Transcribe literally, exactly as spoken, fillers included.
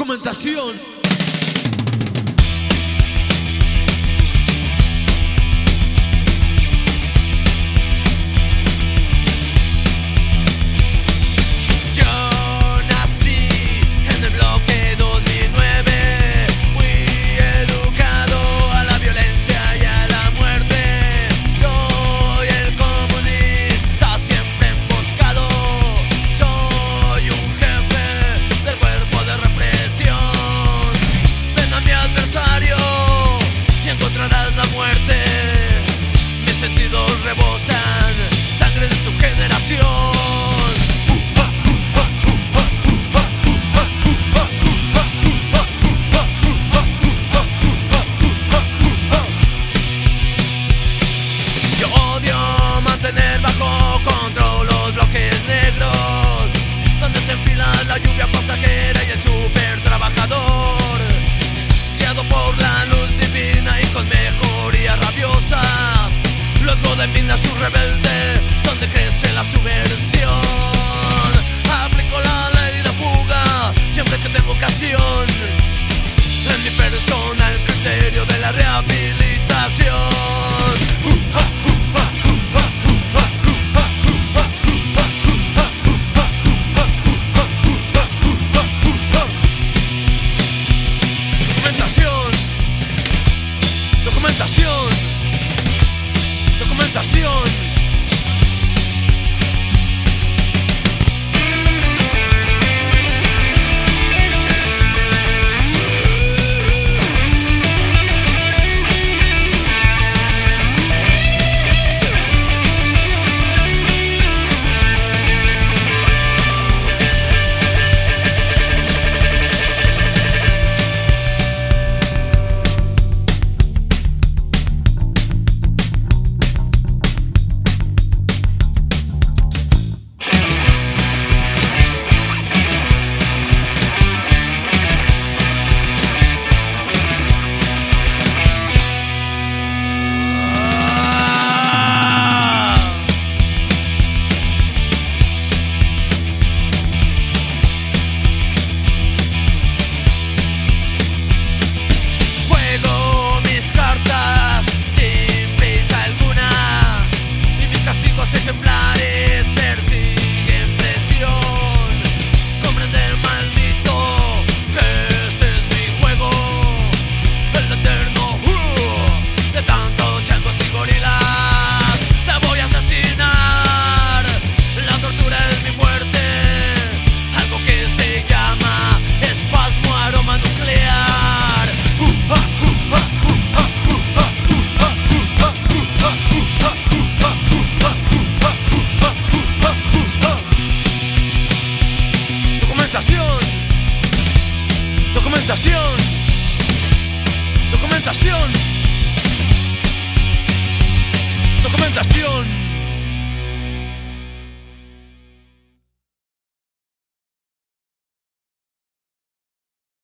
documentación. Rebosan sangre de tu generación. Yo odio mantener bajo control los bloques negros, donde se enfila la lluvia pasajera y el super trabajador, guiado por la luz divina y con mejoría rabiosa. Luego de mina su rebelde, donde crece la subversión. Aplico la ley de fuga siempre que tengo ocasión, en mi persona el criterio de la rehabilitación. Documentación, documentación. Documentación. Ejemplares persiguen presión. Comprender, maldito, que ese es mi juego, el eterno uh, de tantos changos y gorilas. Te voy a asesinar, la tortura es mi muerte, algo que se llama espasmo aroma nuclear. uh, uh, uh, uh, uh, uh, uh, uh. Documentación, documentación, documentación.